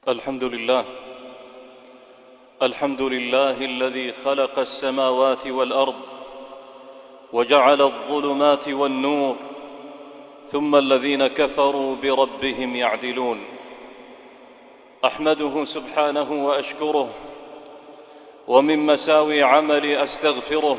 الحمد لله. الحمد لله الذي خلق السماوات والأرض وجعل الظلمات والنور، ثم الذين كفروا بربهم يعدلون. أحمده سبحانه وأشكره، ومن مساوي عملي أستغفره،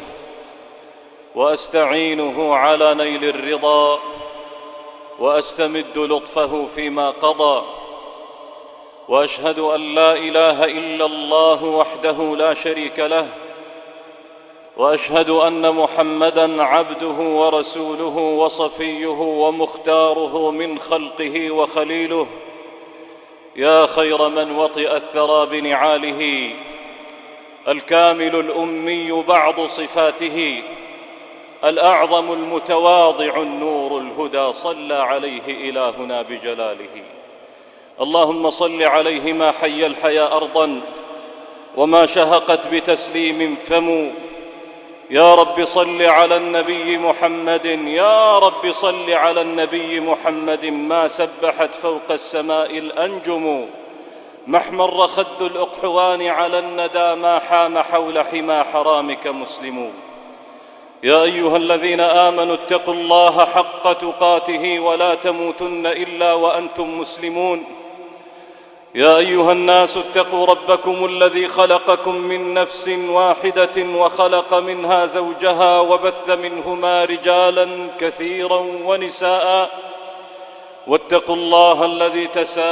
وأستعينه على نيل الرضا، وأستمد لطفه فيما قضى. وأشهد أن لا إله إلا الله وحده لا شريك له، وأشهد أن محمدًا عبده ورسوله وصفيه ومختاره من خلقه وخليله. يا خير من وطئ الثرى بنعاله، الكامل الأمي بعض صفاته، الأعظم المتواضع النور الهدى، صلى عليه إلهنا بجلاله. اللهم صل عليه ما حي الحيا أرضا وما شهقت بتسليم فم. يا رب صل على النبي محمد، يا رب صل على النبي محمد، ما سبحت فوق السماء الأنجم، ما احمر خد الأقحوان على الندى، ما حام حول حمى حرامك مسلم. يا أيها الذين آمنوا اتقوا الله حق تقاته ولا تموتن إلا وأنتم مسلمون. يا أيها الناس اتقوا ربكم الذي خلقكم من نفس واحدة وخلق منها زوجها وبث منهما رجالا كثيرا ونساء، واتقوا الله الذي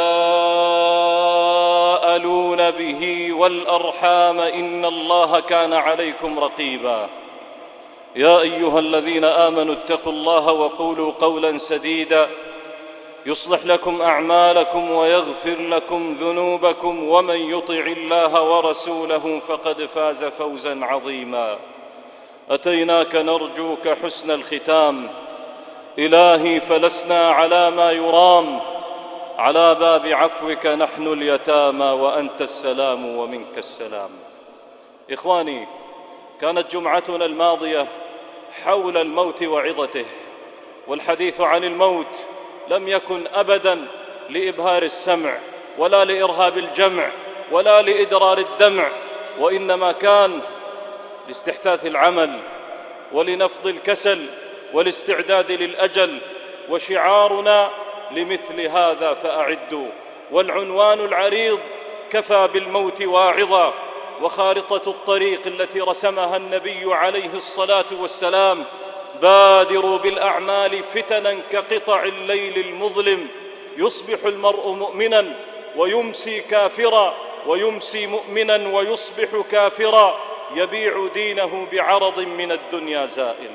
تساءلون به والأرحام، إن الله كان عليكم رقيبا. يا أيها الذين آمنوا اتقوا الله وقولوا قولا سديدا يصلح لكم أعمالكم ويغفر لكم ذنوبكم، ومن يطع الله ورسوله فقد فاز فوزا عظيما. أتيناك نرجوك حسن الختام، إلهي فلسنا على ما يرام، على باب عفوك نحن اليتامى، وأنت السلام ومنك السلام. إخواني، كانت جمعتنا الماضية حول الموت وعظته، والحديث عن الموت لم يكن أبدا لإبهار السمع ولا لإرهاب الجمع ولا لإدرار الدمع، وإنما كان لاستحثاث العمل ولنفض الكسل والاستعداد للأجل. وشعارنا لمثل هذا فأعدوا، والعنوان العريض كفى بالموت واعظا، وخارطة الطريق التي رسمها النبي عليه الصلاة والسلام: بادروا بالأعمال فتنا كقطع الليل المظلم، يصبح المرء مؤمنا ويمسي كافرا، ويمسي مؤمنا ويصبح كافرا، يبيع دينه بعرض من الدنيا زائل.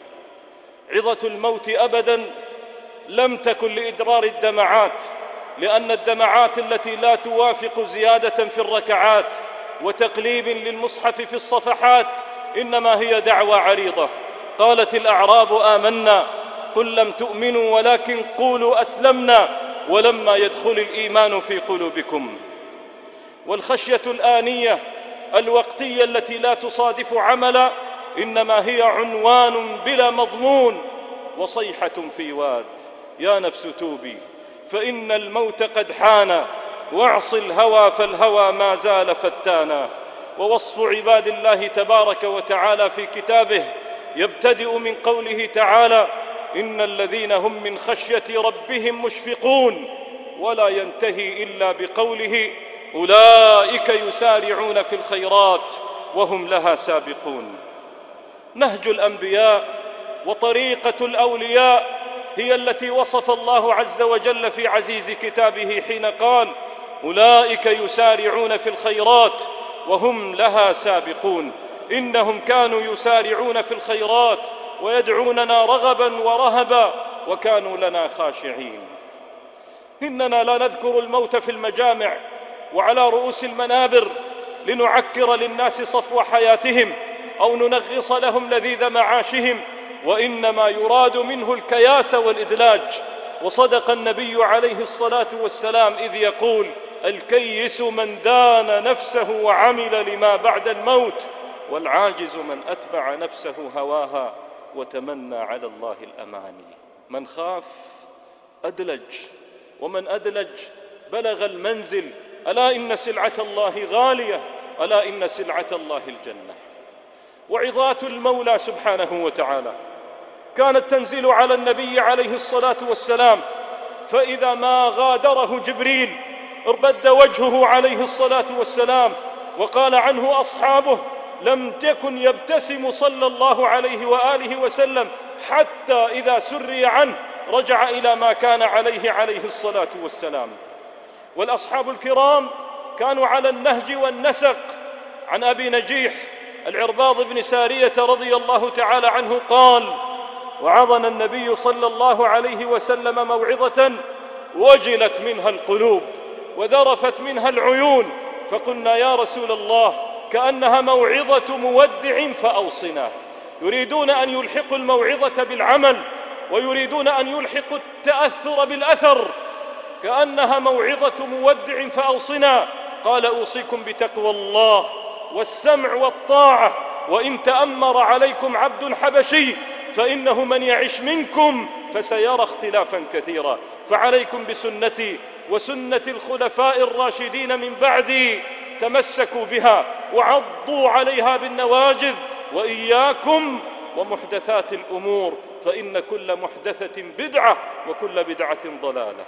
عظة الموت أبدا لم تكن لإدرار الدمعات، لأن الدمعات التي لا توافق زيادة في الركعات وتقليب للمصحف في الصفحات إنما هي دعوى عريضة. قالت الأعراب آمنا، قل لم تؤمنوا ولكن قولوا أسلمنا ولما يدخل الإيمان في قلوبكم. والخشية الآنية الوقتية التي لا تصادف عملا إنما هي عنوان بلا مضمون وصيحة في واد: يا نفس توبي فإن الموت قد حان، واعص الهوى فالهوى ما زال فتانا. ووصف عباد الله تبارك وتعالى في كتابه يبتدئ من قوله تعالى: إن الذين هم من خشية ربهم مشفقون، ولا ينتهي إلا بقوله: أولئك يسارعون في الخيرات وهم لها سابقون. نهج الأنبياء وطريقة الأولياء هي التي وصف الله عز وجل في عزيز كتابه حين قال: أولئك يسارعون في الخيرات وهم لها سابقون. إنهم كانوا يسارعون في الخيرات ويدعوننا رغبا ورهبا، وكانوا لنا خاشعين. إننا لا نذكر الموت في المجامع وعلى رؤوس المنابر لنعكر للناس صفو حياتهم أو ننغص لهم لذيذ معاشهم، وإنما يراد منه الكياس والإدلاج. وصدق النبي عليه الصلاة والسلام إذ يقول: الكيس من دان نفسه وعمل لما بعد الموت، والعاجز من أتبع نفسه هواها وتمنى على الله الأماني. من خاف أدلج، ومن أدلج بلغ المنزل ألا إن سلعة الله غالية، ألا إن سلعة الله الجنة. وعظات المولى سبحانه وتعالى كانت تنزل على النبي عليه الصلاة والسلام، فإذا ما غادره جبريل اربد وجهه عليه الصلاة والسلام، وقال عنه أصحابه: لم تكن يبتسم صلى الله عليه وآله وسلم حتى إذا سري عنه رجع إلى ما كان عليه الصلاة والسلام. والأصحاب الكرام كانوا على النهج والنسق. عن أبي نجيح العرباض بن سارية رضي الله تعالى عنه قال: وعظنا النبي صلى الله عليه وسلم موعظة وجلت منها القلوب وذرفت منها العيون، فقلنا: يا رسول الله، كأنها موعظة مودع فأوصنا. يريدون أن يلحقوا الموعظة بالعمل، ويريدون أن يلحقوا التأثر بالأثر، كأنها موعظة مودع فأوصنا. قال: أوصيكم بتقوى الله والسمع والطاعة، وإن تأمر عليكم عبد حبشي فإنه من يعش منكم فسيرى اختلافا كثيرا، فعليكم بسنتي وسنة الخلفاء الراشدين من بعدي، تمسكوا بها وعضوا عليها بالنواجذ، وإياكم ومحدثات الأمور، فإن كل محدثة بدعة وكل بدعة ضلالة.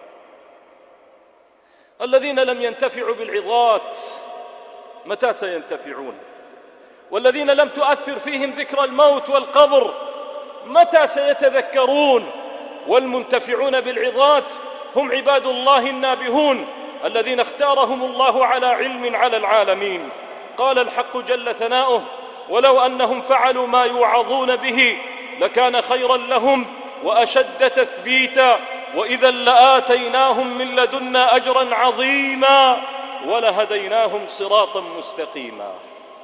الذين لم ينتفعوا بالعظات متى سينتفعون؟ والذين لم تؤثر فيهم ذكر الموت والقبر متى سيتذكرون؟ والمنتفعون بالعظات هم عباد الله النابهون الذين اختارهم الله على علم على العالمين. قال الحق جل ثناؤه: ولو أنهم فعلوا ما يوعظون به لكان خيرا لهم وأشد تثبيتا، وإذا لآتيناهم من لدنا أجرا عظيما ولهديناهم صراطا مستقيما.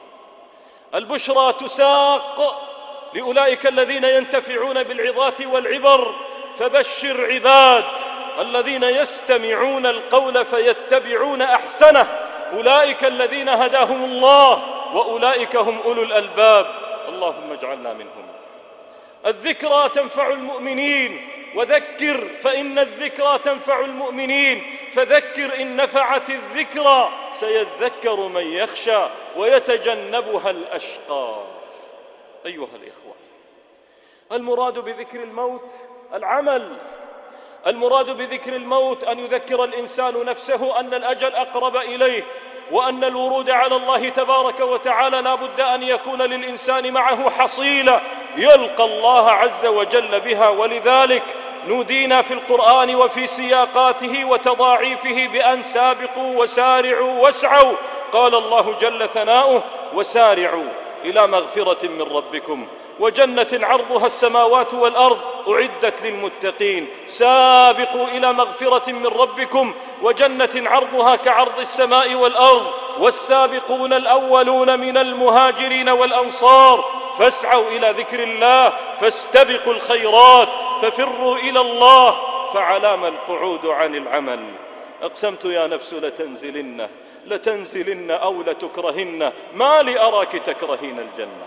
البشرى تساق لأولئك الذين ينتفعون بالعظات والعبر، فبشر عباد الذين يستمعون القول فيتبعون أحسنه، أولئك الذين هداهم الله وأولئك هم أولو الألباب، اللهم اجعلنا منهم. الذكرى تنفع المؤمنين، وذكر فإن الذكرى تنفع المؤمنين، فذكر إن نفعت الذكرى سيذكر من يخشى ويتجنبها الأشقى. أيها الإخوة، المراد بذكر الموت العمل. المراد بذكر الموت أن يذكر الإنسان نفسه أن الأجل أقرب إليه، وأن الورود على الله تبارك وتعالى لا بد أن يكون للإنسان معه حصيلة يلقى الله عز وجل بها. ولذلك نودينا في القرآن وفي سياقاته وتضاعيفه بأن سابقوا وسارعوا واسعوا. قال الله جل ثناؤه: وسارعوا إلى مغفرة من ربكم وجنة عرضها السماوات والأرض أعدت للمتقين. سابقوا إلى مغفرة من ربكم وجنة عرضها كعرض السماء والأرض، والسابقون الأولون من المهاجرين والأنصار، فاسعوا إلى ذكر الله، فاستبقوا الخيرات، ففروا إلى الله، فعلام القعود عن العمل. أقسمت يا نفس لتنزلن أو لتكرهن، ما لي أراك تكرهين الجنة.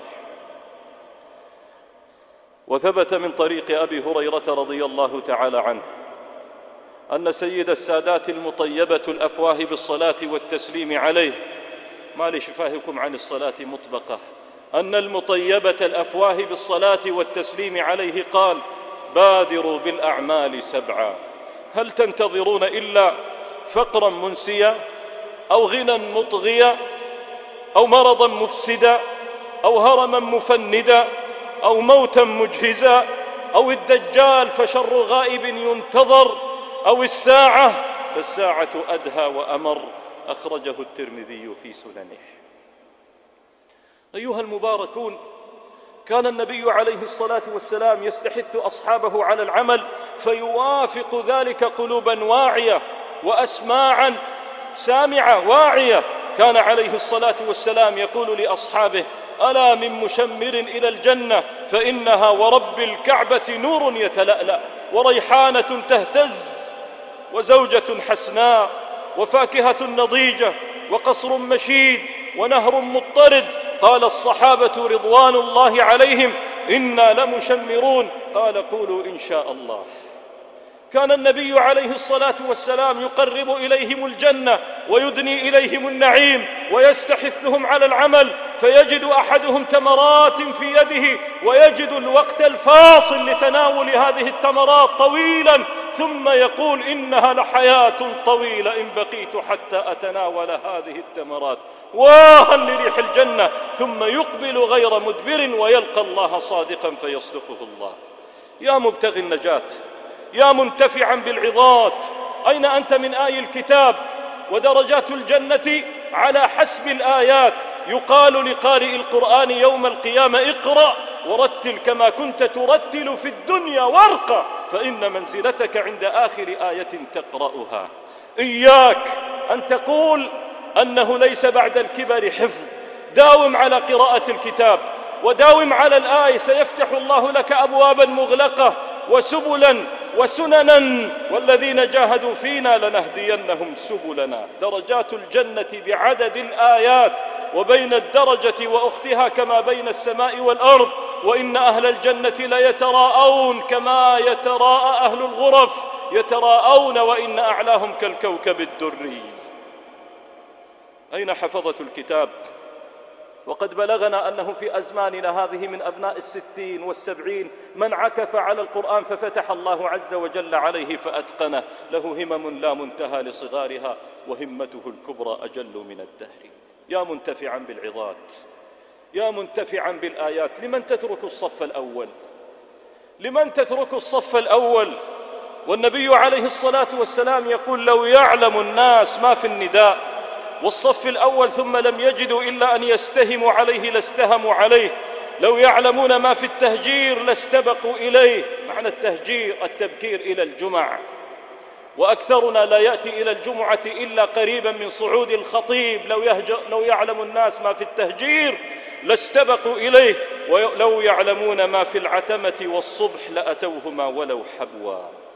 وثبت من طريق أبي هريرة رضي الله تعالى عنه أن سيد السادات المطيبة الأفواه بالصلاة والتسليم عليه، ما لشفاهكم عن الصلاة مطبقة، أن المطيبة الأفواه بالصلاة والتسليم عليه قال: بادروا بالأعمال 7، هل تنتظرون إلا فقرا منسيا أو غنى مطغيا أو مرضا مفسدا أو هرما مفندا أو موتا مجهزا أو الدجال فشر غائب ينتظر أو الساعة فالساعة أدهى وأمر. أخرجه الترمذي في سننه. أيها المباركون، كان النبي عليه الصلاة والسلام يستحث أصحابه على العمل، فيوافق ذلك قلوبا واعية وأسماعا سامعة واعية. كان عليه الصلاة والسلام يقول لأصحابه: ألا من مشمر إلى الجنة فإنها ورب الكعبة نور يتلألأ وريحانة تهتز وزوجة حسناء وفاكهة نضيجة وقصر مشيد ونهر مضطرد. قال الصحابة رضوان الله عليهم: إنا لمشمرون. قال: قولوا إن شاء الله. كان النبي عليه الصلاة والسلام يقرب إليهم الجنة ويدني إليهم النعيم ويستحثهم على العمل، فيجد أحدهم تمرات في يده ويجد الوقت الفاصل لتناول هذه التمرات طويلا، ثم يقول إنها لحياة طويلة إن بقيت حتى أتناول هذه التمرات، واها لريح الجنة، ثم يقبل غير مدبر ويلقى الله صادقا فيصدقه الله. يا مبتغي النجاة، يا منتفعا بالعظات، أين أنت من آي الكتاب؟ ودرجات الجنة على حسب الآيات. يقال لقارئ القرآن يوم القيامة: اقرأ ورتل كما كنت ترتل في الدنيا وارقى، فإن منزلتك عند آخر آية تقرأها. إياك أن تقول أنه ليس بعد الكبر حفظ، داوم على قراءة الكتاب وداوم على الآية، سيفتح الله لك أبوابا مغلقة وسبلا وسننا، والذين جاهدوا فينا لنهدينهم سبلنا. درجات الجنة بعدد الآيات، وبين الدرجة وأختها كما بين السماء والأرض. وإن أهل الجنة ليتراءون كما يتراءى أهل الغرف، يتراءون وإن أعلاهم كالكوكب الدري. أين حفظة الكتاب؟ وقد بلغنا أنه في أزماننا هذه من أبناء 60 و70 من عكف على القرآن ففتح الله عز وجل عليه فأتقنه، له همم لا منتهى لصغارها وهمته الكبرى أجل من الدهر. يا منتفعا بالعظات، يا منتفعا بالآيات، لمن تترك الصف الأول؟ لمن تترك الصف الأول؟ والنبي عليه الصلاة والسلام يقول: لو يعلم الناس ما في النداء والصف الأول ثم لم يجدوا إلا أن يستهموا عليه لاستهموا عليه، لو يعلمون ما في التهجير لاستبقوا إليه. معنى التهجير التبكير إلى الجمع، وأكثرنا لا يأتي إلى الجمعة إلا قريبا من صعود الخطيب. لو يعلم الناس ما في التهجير لاستبقوا إليه، ولو يعلمون ما في العتمة والصبح لأتوهما ولو حبوا.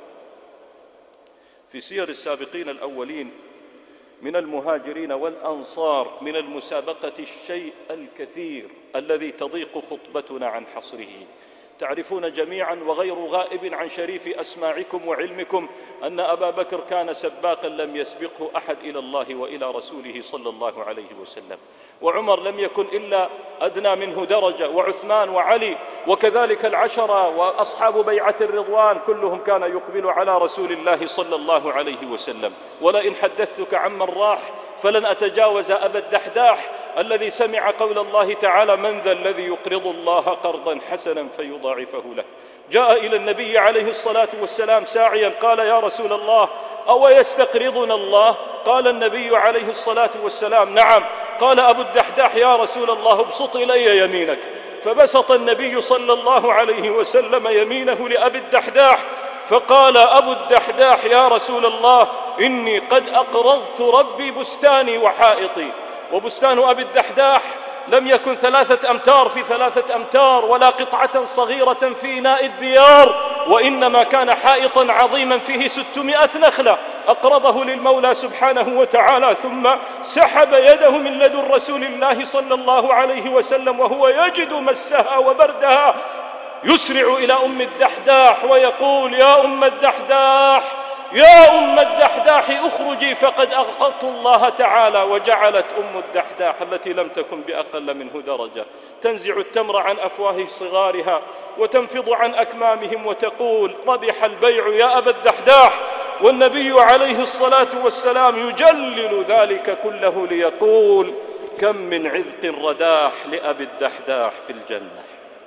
في سير السابقين الأولين من المهاجرين والأنصار من المسابقة الشيء الكثير الذي تضيق خطبتنا عن حصره. تعرفون جميعا وغير غائب عن شريف أسماعكم وعلمكم أن أبا بكر كان سباقا لم يسبقه أحد إلى الله وإلى رسوله صلى الله عليه وسلم، وعمر لم يكن إلا أدنى منه درجة، وعثمان وعلي وكذلك العشرة وأصحاب بيعة الرضوان كلهم كان يقبل على رسول الله صلى الله عليه وسلم. ولئن حدثتك عمن راح فلن أتجاوز أبا الدحداح الذي سمع قول الله تعالى: من ذا الذي يقرض الله قرضا حسنا فيضاعفه له. جاء إلى النبي عليه الصلاة والسلام ساعيا قال: يا رسول الله، أو يستقرضنا الله؟ قال النبي عليه الصلاة والسلام: نعم. قال أبو الدحداح: يا رسول الله ابسط إلي يمينك. فبسط النبي صلى الله عليه وسلم يمينه لأبي الدحداح، فقال أبو الدحداح: يا رسول الله، إني قد أقرضت ربي بستاني وحائطي. وبستان أبي الدحداح لم يكن 3 أمتار في 3 أمتار، ولا قطعة صغيرة في ناء الديار، وإنما كان حائطا عظيما فيه 600 نخلة أقرضه للمولى سبحانه وتعالى، ثم سحب يده من لدن رسول الله صلى الله عليه وسلم وهو يجد مسها وبردها، يسرع إلى أم الدحداح ويقول: يا أم الدحداح، يا أم الدحداح، اخرجي فقد أغضبت الله تعالى. وجعلت أم الدحداح التي لم تكن بأقل منه درجة تنزع التمر عن أفواه صغارها وتنفض عن أكمامهم وتقول: ربح البيع يا أبا الدحداح. والنبي عليه الصلاة والسلام يجلل ذلك كله ليقول: كم من عذق رداح لأبي الدحداح في الجنة.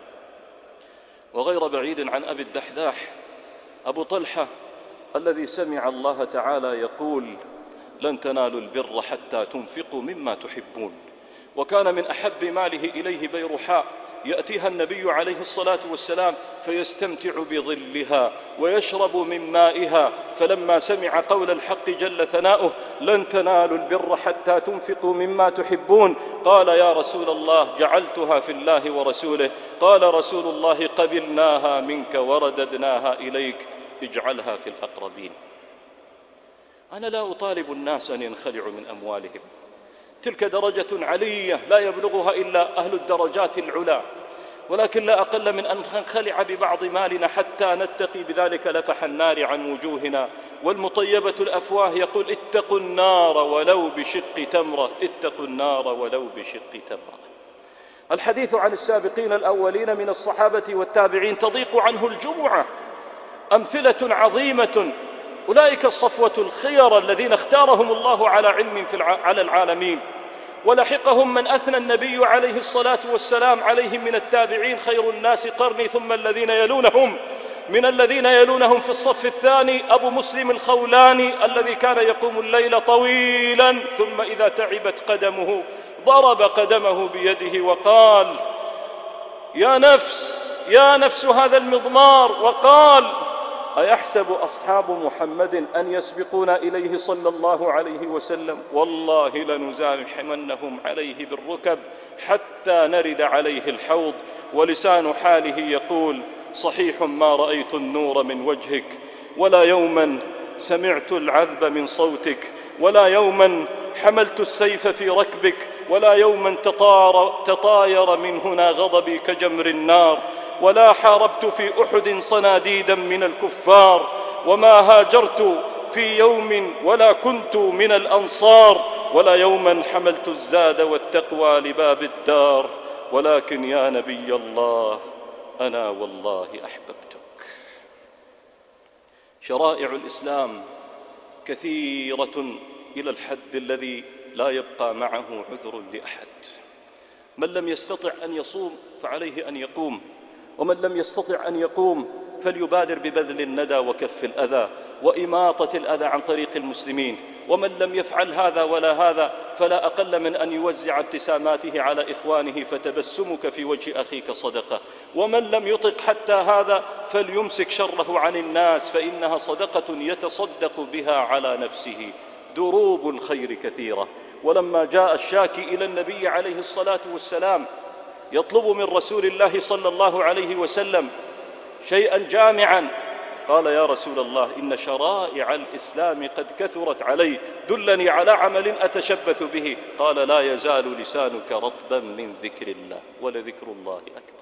وغير بعيد عن أبي الدحداح أبو طلحة الذي سمع الله تعالى يقول: لن تنالوا البر حتى تنفقوا مما تحبون. وكان من أحب ماله إليه بيرحاء، يأتيها النبي عليه الصلاة والسلام فيستمتع بظلها ويشرب من مائها. فلما سمع قول الحق جل ثناؤه: لن تنالوا البر حتى تنفقوا مما تحبون، قال: يا رسول الله، جعلتها في الله ورسوله. قال رسول الله: قبلناها منك ورددناها إليك، اجعلها في الأقربين. أنا لا أطالب الناس أن ينخلعوا من أموالهم، تلك درجة علية لا يبلغها إلا أهل الدرجات العلا، ولكن لا أقل من أن ننخلع ببعض مالنا حتى نتقي بذلك لفح النار عن وجوهنا. والمطيبة الأفواه يقول اتقوا النار ولو بشق تمرة، اتقوا النار ولو بشق تمرة. الحديث عن السابقين الأولين من الصحابة والتابعين تضيق عنه الجمعة، أمثلة عظيمة. أولئك الصفوة الخير الذين اختارهم الله على علم على العالمين، ولحقهم من أثنى النبي عليه الصلاة والسلام عليهم من التابعين: خير الناس قرني ثم الذين يلونهم. من الذين يلونهم في الصف الثاني أبو مسلم الخولاني الذي كان يقوم الليل طويلا، ثم إذا تعبت قدمه ضرب قدمه بيده وقال: يا نفس هذا المضمار. وقال: أيحسب أصحاب محمد أن يسبقون إليه صلى الله عليه وسلم؟ والله لنزاحمنهم عليه بالركب حتى نرد عليه الحوض. ولسان حاله يقول: صحيح ما رأيت النور من وجهك، ولا يوما سمعت العذب من صوتك، ولا يوما حملت السيف في ركبك، ولا يوما تطاير من هنا غضبي كجمر النار، ولا حاربت في أحد صناديدا من الكفار، وما هاجرت في يوم ولا كنت من الأنصار، ولا يوما حملت الزاد والتقوى لباب الدار، ولكن يا نبي الله أنا والله أحببتك. شرائع الإسلام كثيرة إلى الحد الذي لا يبقى معه عذر لأحد. من لم يستطع أن يصوم فعليه أن يقوم، ومن لم يستطع أن يقوم فليبادر ببذل الندى وكف الأذى وإماطة الأذى عن طريق المسلمين. ومن لم يفعل هذا ولا هذا فلا أقل من أن يوزع ابتساماته على إخوانه، فتبسمك في وجه أخيك صدقة. ومن لم يطق حتى هذا فليمسك شره عن الناس، فإنها صدقة يتصدق بها على نفسه. دروب الخير كثيرة. ولما جاء الشاكي إلى النبي عليه الصلاة والسلام يطلب من رسول الله صلى الله عليه وسلم شيئا جامعا، قال: يا رسول الله، إن شرائع الإسلام قد كثرت علي، دلني على عمل أتشبث به. قال: لا يزال لسانك رطبا من ذكر الله، ولذكر الله أكبر.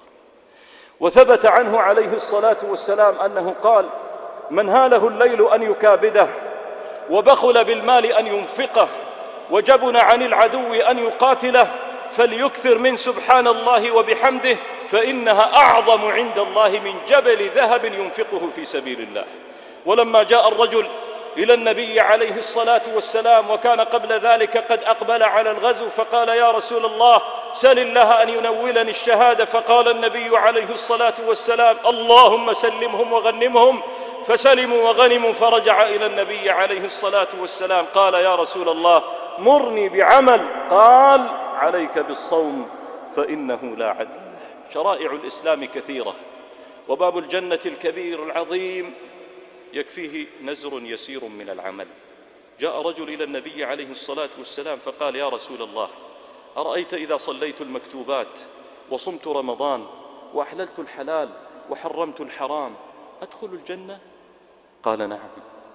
وثبت عنه عليه الصلاة والسلام أنه قال: من هاله الليل أن يكابده، وبخل بالمال أن ينفقه، وجبن عن العدو أن يقاتله، فليكثر من سبحان الله وبحمده، فإنها أعظم عند الله من جبل ذهب ينفقه في سبيل الله. ولما جاء الرجل إلى النبي عليه الصلاة والسلام وكان قبل ذلك قد أقبل على الغزو، فقال: يا رسول الله، سل الله أن ينولني الشهادة. فقال النبي عليه الصلاة والسلام: اللهم سلمهم وغنمهم. فسلموا وغنموا، فرجع إلى النبي عليه الصلاة والسلام قال: يا رسول الله، مرني بعمل. قال: عليك بالصوم فإنه لا عدل. شرائع الإسلام كثيرة، وباب الجنة الكبير العظيم يكفيه نزر يسير من العمل. جاء رجل إلى النبي عليه الصلاة والسلام فقال: يا رسول الله، أرأيت إذا صليت المكتوبات وصمت رمضان وأحللت الحلال وحرمت الحرام أدخل الجنة؟ قال: نعم.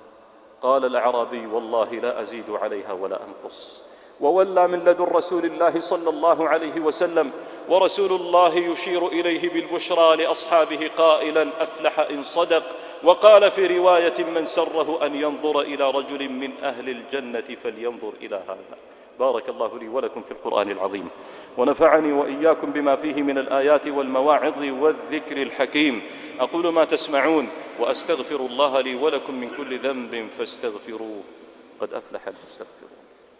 قال الأعرابي: والله لا أزيد عليها ولا أنقص. وولى من لدن رسول الله صلى الله عليه وسلم، ورسول الله يشير إليه بالبشرى لأصحابه قائلا: أفلح إن صدق. وقال في رواية: من سره أن ينظر إلى رجل من أهل الجنة فلينظر إلى هذا. بارك الله لي ولكم في القرآن العظيم، ونفعني وإياكم بما فيه من الآيات والمواعظ والذكر الحكيم. أقول ما تسمعون، وأستغفر الله لي ولكم من كل ذنب فاستغفروه، قد أفلح المستغفرون.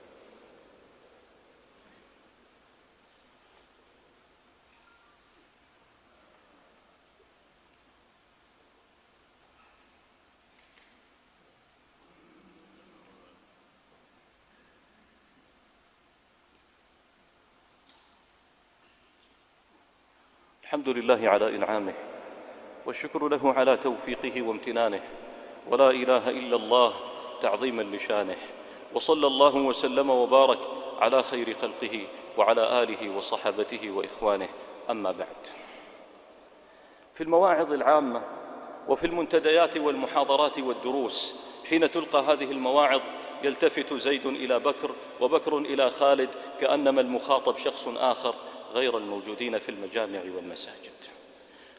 الحمد لله على إنعامه، والشكر له على توفيقه وامتنانه، ولا إله إلا الله تعظيما لشانه. وصلى الله وسلم وبارك على خير خلقه وعلى آله وصحبته وإخوانه. أما بعد، في المواعظ العامة وفي المنتديات والمحاضرات والدروس حين تلقى هذه المواعظ يلتفت زيد إلى بكر وبكر إلى خالد، كأنما المخاطب شخص آخر غير الموجودين في المجامع والمساجد.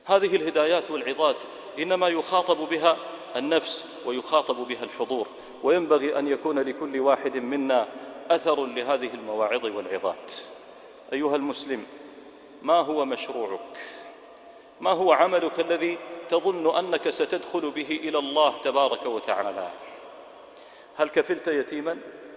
هذه الهدايات والعظات إنما يخاطب بها النفس ويخاطب بها الحضور، وينبغي أن يكون لكل واحد منا أثر لهذه المواعظ والعظات. أيها المسلم، ما هو مشروعك؟ ما هو عملك الذي تظن أنك ستدخل به إلى الله تبارك وتعالى؟ هل كفلت يتيما؟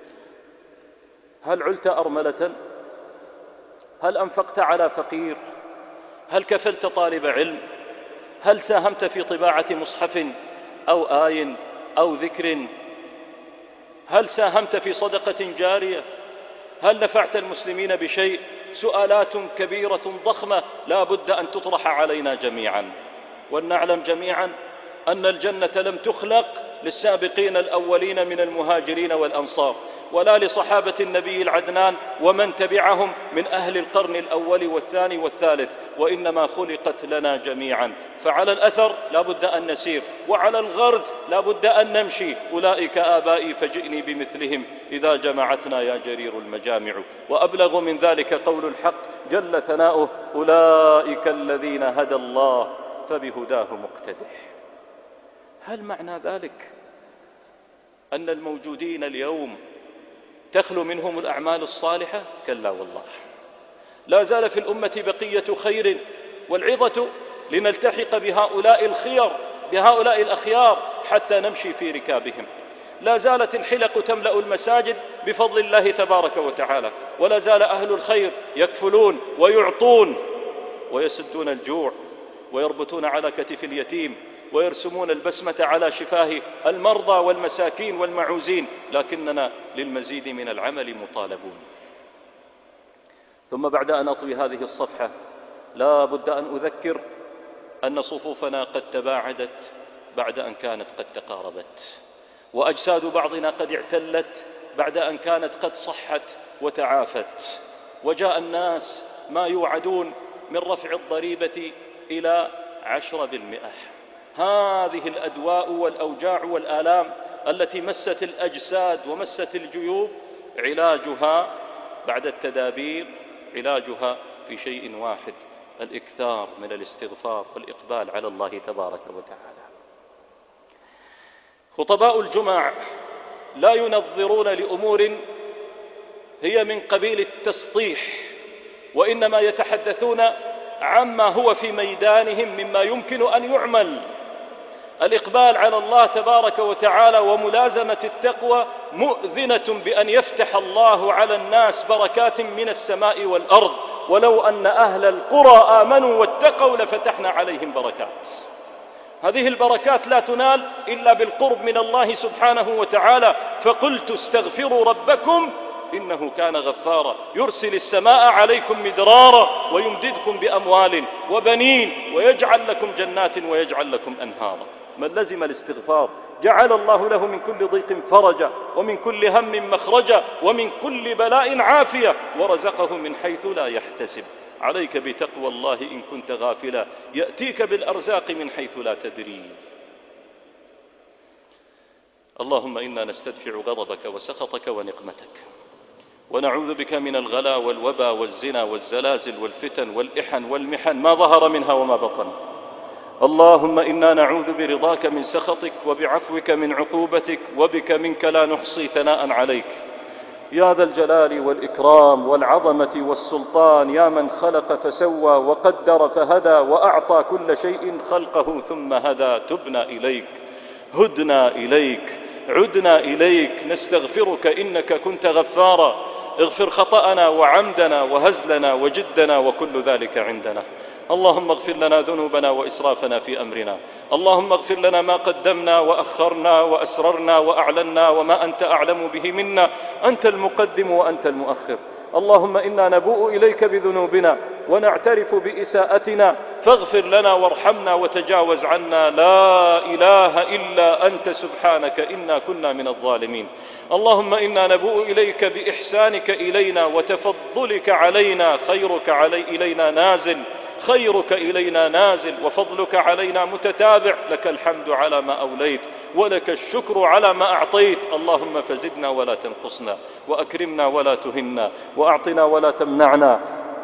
هل علت أرملة؟ هل أنفقت على فقير؟ هل كفلت طالب علم؟ هل ساهمت في طباعة مصحف أو آي أو ذكر؟ هل ساهمت في صدقة جارية؟ هل نفعت المسلمين بشيء؟ سؤالات كبيرة ضخمة لا بد أن تطرح علينا جميعا، ولنعلم جميعا أن الجنة لم تخلق للسابقين الأولين من المهاجرين والأنصار، ولا لصحابة النبي العدنان ومن تبعهم من أهل القرن الأول والثاني والثالث، وإنما خلقت لنا جميعا. فعلى الأثر لا بد أن نسير، وعلى الغرز لا بد أن نمشي. أولئك آبائي فجئني بمثلهم إذا جمعتنا يا جرير المجامع. وأبلغ من ذلك قول الحق جل ثناؤه: أولئك الذين هدى الله فبهداه مقتدح. هل معنى ذلك أن الموجودين اليوم تخلو منهم الأعمال الصالحة؟ كلا والله، لا زال في الأمة بقية خير، والعظة لنلتحق بهؤلاء الخير، بهؤلاء الأخيار، حتى نمشي في ركابهم. لا زالت الحلق تملأ المساجد بفضل الله تبارك وتعالى، ولا زال أهل الخير يكفلون ويعطون ويسدون الجوع ويربطون على كتف اليتيم ويرسمون البسمة على شفاه المرضى والمساكين والمعوزين، لكننا للمزيد من العمل مطالبون. ثم بعد أن أطوي هذه الصفحة لا بد أن أذكر أن صفوفنا قد تباعدت بعد أن كانت قد تقاربت، وأجساد بعضنا قد اعتلت بعد أن كانت قد صحت وتعافت، وجاء الناس ما يوعدون من رفع الضريبة إلى 10%. هذه الأدواء والأوجاع والآلام التي مست الأجساد ومست الجيوب علاجها بعد التدابير، علاجها في شيء واحد: الإكثار من الاستغفار والإقبال على الله تبارك وتعالى. خطباء الجمع لا ينظرون لأمور هي من قبيل التسطيح، وإنما يتحدثون عما هو في ميدانهم مما يمكن أن يعمل. الإقبال على الله تبارك وتعالى وملازمة التقوى مؤذنة بأن يفتح الله على الناس بركات من السماء والأرض، ولو أن أهل القرى آمنوا واتقوا لفتحنا عليهم بركات. هذه البركات لا تنال إلا بالقرب من الله سبحانه وتعالى. فقلت استغفروا ربكم إنه كان غفارا يرسل السماء عليكم مدرارا ويمددكم بأموال وبنين ويجعل لكم جنات ويجعل لكم أنهارا. من لزم الاستغفار جعل الله له من كل ضيق فرجا، ومن كل هم مخرجا، ومن كل بلاء عافية، ورزقه من حيث لا يحتسب. عليك بتقوى الله إن كنت غافلا، يأتيك بالأرزاق من حيث لا تدري. اللهم إنا نستدفع غضبك وسخطك ونقمتك، ونعوذ بك من الغلا والوبا والزنا والزلازل والفتن والإحن والمحن ما ظهر منها وما بطن. اللهم إنا نعوذ برضاك من سخطك وبعفوك من عقوبتك، وبك منك لا نحصي ثناء عليك. يا ذا الجلال والإكرام والعظمة والسلطان، يا من خلق فسوى وقدر فهدى وأعطى كل شيء خلقه ثم هدى. تبنا إليك، هدنا إليك، عدنا إليك، نستغفرك إنك كنت غفارا. اغفر خطأنا وعمدنا وهزلنا وجدنا وكل ذلك عندنا. اللهم اغفر لنا ذنوبنا وإسرافنا في أمرنا. اللهم اغفر لنا ما قدمنا وأخرنا وأسررنا وأعلنا وما أنت أعلم به منا. أنت المقدم وأنت المؤخر. اللهم إنا نبوء إليك بذنوبنا ونعترف بإساءتنا، فاغفر لنا وارحمنا وتجاوز عنا. لا إله إلا أنت سبحانك إنا كنا من الظالمين. اللهم إنا نبوء إليك بإحسانك إلينا وتفضلك علينا. خيرك إلينا نازل وفضلك علينا متتابع. لك الحمد على ما أوليت، ولك الشكر على ما أعطيت. اللهم فزدنا ولا تنقصنا، وأكرمنا ولا تهنا، وأعطنا ولا تمنعنا.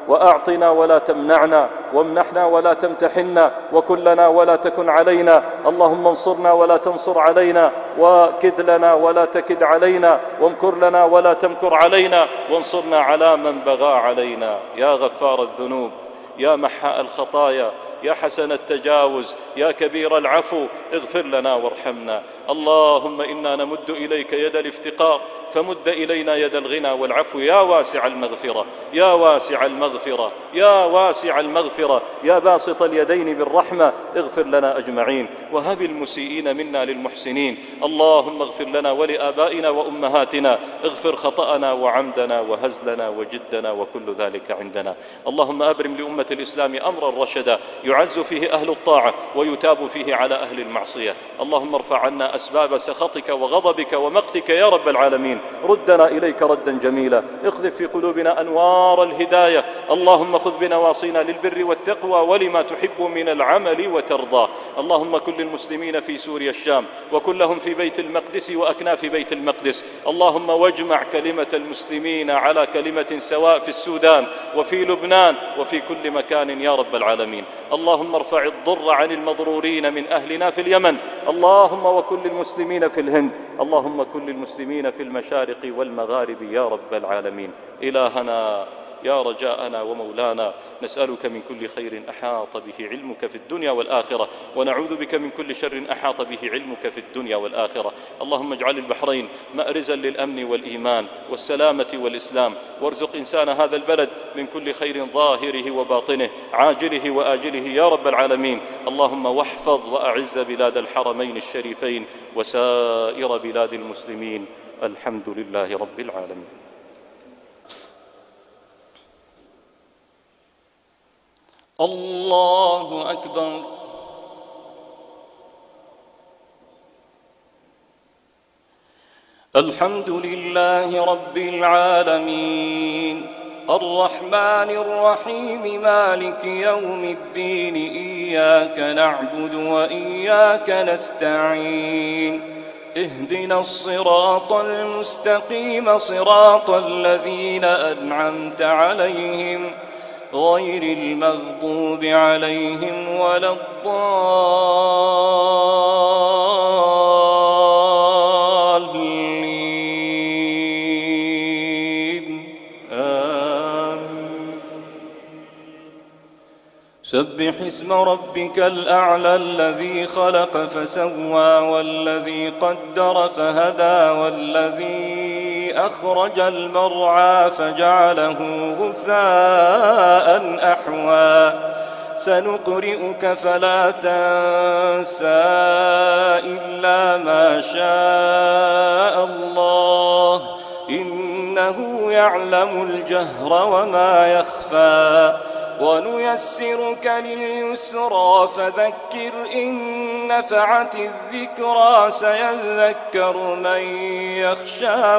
وأعطنا ولا تمنعنا، وامنحنا ولا تمتحنا، وكلنا ولا تكن علينا. اللهم انصرنا ولا تنصر علينا، وكد لنا ولا تكد علينا، وامكر لنا ولا تمكر علينا، وانصرنا على من بغى علينا. يا غفار الذنوب، يا محاء الخطايا، يا حسن التجاوز، يا كبير العفو، اغفر لنا وارحمنا. اللهم إنا نمد إليك يد الافتقار، فمد إلينا يد الغنى والعفو. يا واسع المغفرة، يا واسع المغفرة، يا واسع المغفرة، يا باسط اليدين بالرحمة، اغفر لنا أجمعين، وهب المسيئين منا للمحسنين. اللهم اغفر لنا ولآبائنا وأمهاتنا، اغفر خطأنا وعمدنا وهزلنا وجدنا وكل ذلك عندنا. اللهم أبرم لأمة الإسلام أمرا رشدا يعز فيه أهل الطاعة ويتاب فيه على أهل المعصية. اللهم ارفع عنا أسباب سخطك وغضبك ومقتك يا رب العالمين. ردنا إليك ردا جميلا، اقذف في قلوبنا أنوار الهداية. اللهم خذ بنواصينا للبر والتقوى ولما تحب من العمل وترضى. اللهم كن للمسلمين في سوريا الشام، وكلهم في بيت المقدس وأكناف بيت المقدس. اللهم واجمع كلمة المسلمين على كلمة سواء في السودان وفي لبنان وفي كل مكان يا رب العالمين. اللهم ارفع الضر عن المضرورين من أهلنا في اليمن. اللهم وكل المسلمين في الهند. اللهم كل المسلمين في المشارق والمغارب يا رب العالمين. إلهنا يا رجاءنا ومولانا، نسألك من كل خير أحاط به علمك في الدنيا والآخرة، ونعوذ بك من كل شر أحاط به علمك في الدنيا والآخرة. اللهم اجعل البحرين مأرزا للأمن والإيمان والسلامة والإسلام، وارزق إنسان هذا البلد من كل خير ظاهره وباطنه عاجله وآجله يا رب العالمين. اللهم واحفظ وأعز بلاد الحرمين الشريفين وسائر بلاد المسلمين. الحمد لله رب العالمين. الله أكبر. الحمد لله رب العالمين، الرحمن الرحيم، مالك يوم الدين. إياك نعبد وإياك نستعين، اهدنا الصراط المستقيم، صراط الذين أنعمت عليهم غير المغضوب عليهم ولا الضالين. آمين. سبح اسم ربك الأعلى الذي خلق فسوى، والذي قدر فهدى، والذي أخرج المرعى فجعله غثاء أحوى. سنقرئك فلا تنسى إلا ما شاء الله، إنه يعلم الجهر وما يخفى. ونيسرك لليسرى، فذكر إن نفعت الذكرى. سيذكر من يخشى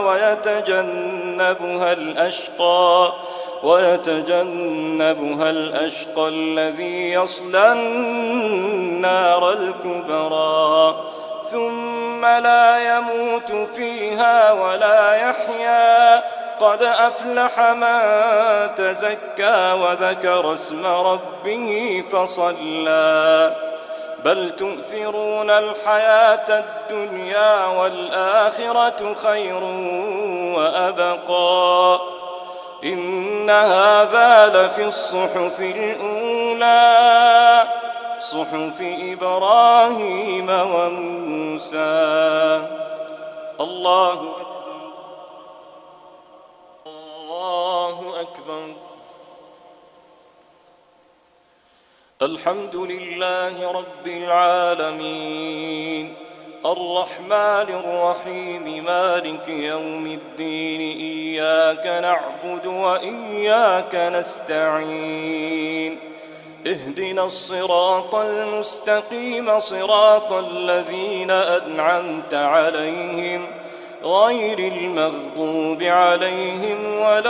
ويتجنبها الأشقى الذي يصلى النار الكبرى، ثم لا يموت فيها ولا يحيا. قد أفلح من تزكى وذكر اسم ربه فصلى. بل تؤثرون الحياة الدنيا والآخرة خير وأبقى. إن هذا لفي الصحف الأولى، صحف إبراهيم وموسى. الله أكبر. الحمد لله رب العالمين، الرحمن الرحيم، مالك يوم الدين. إياك نعبد وإياك نستعين، اهدنا الصراط المستقيم، صراط الذين أنعمت عليهم غير المغضوب عليهم ولا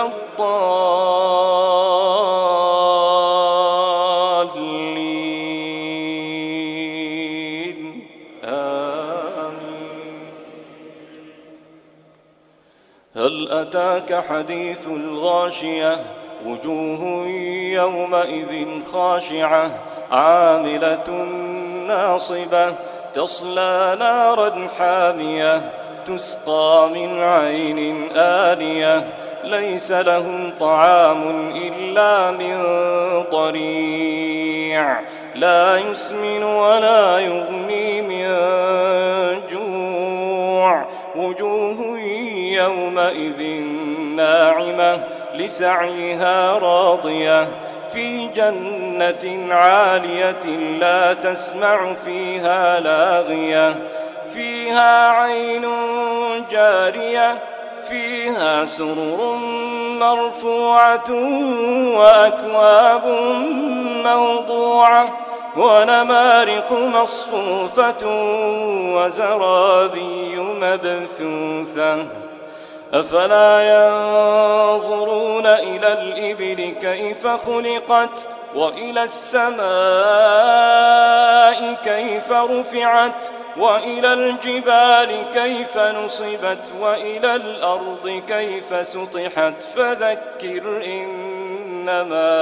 الضالين. آمين. هل أتاك حديث الغاشية؟ وجوه يومئذ خاشعة عاملة ناصبة تصلى نارا حامية تسقى من عين آنية ليس لهم طعام إلا من ضريع لا يسمن ولا يغني من جوع وجوه يومئذ ناعمة لسعيها راضية في جنة عالية لا تسمع فيها لاغية فيها عين جارية فيها سرر مرفوعة وأكواب موضوعة ونمارق مصفوفة وزرابي مبثوثة أفلا ينظرون إلى الإبل كيف خلقت وإلى السماء كيف رفعت وإلى الجبال كيف نصبت وإلى الأرض كيف سطحت فذكر إنما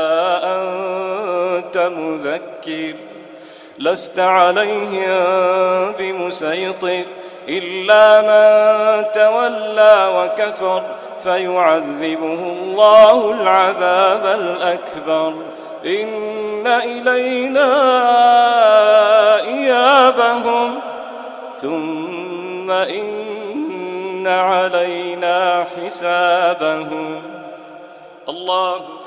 أنت مذكر لست عليهم بمسيطر إلا من تولى وكفر فيعذبه الله العذاب الأكبر إن إلينا إيابهم ثم إن علينا حسابهم الله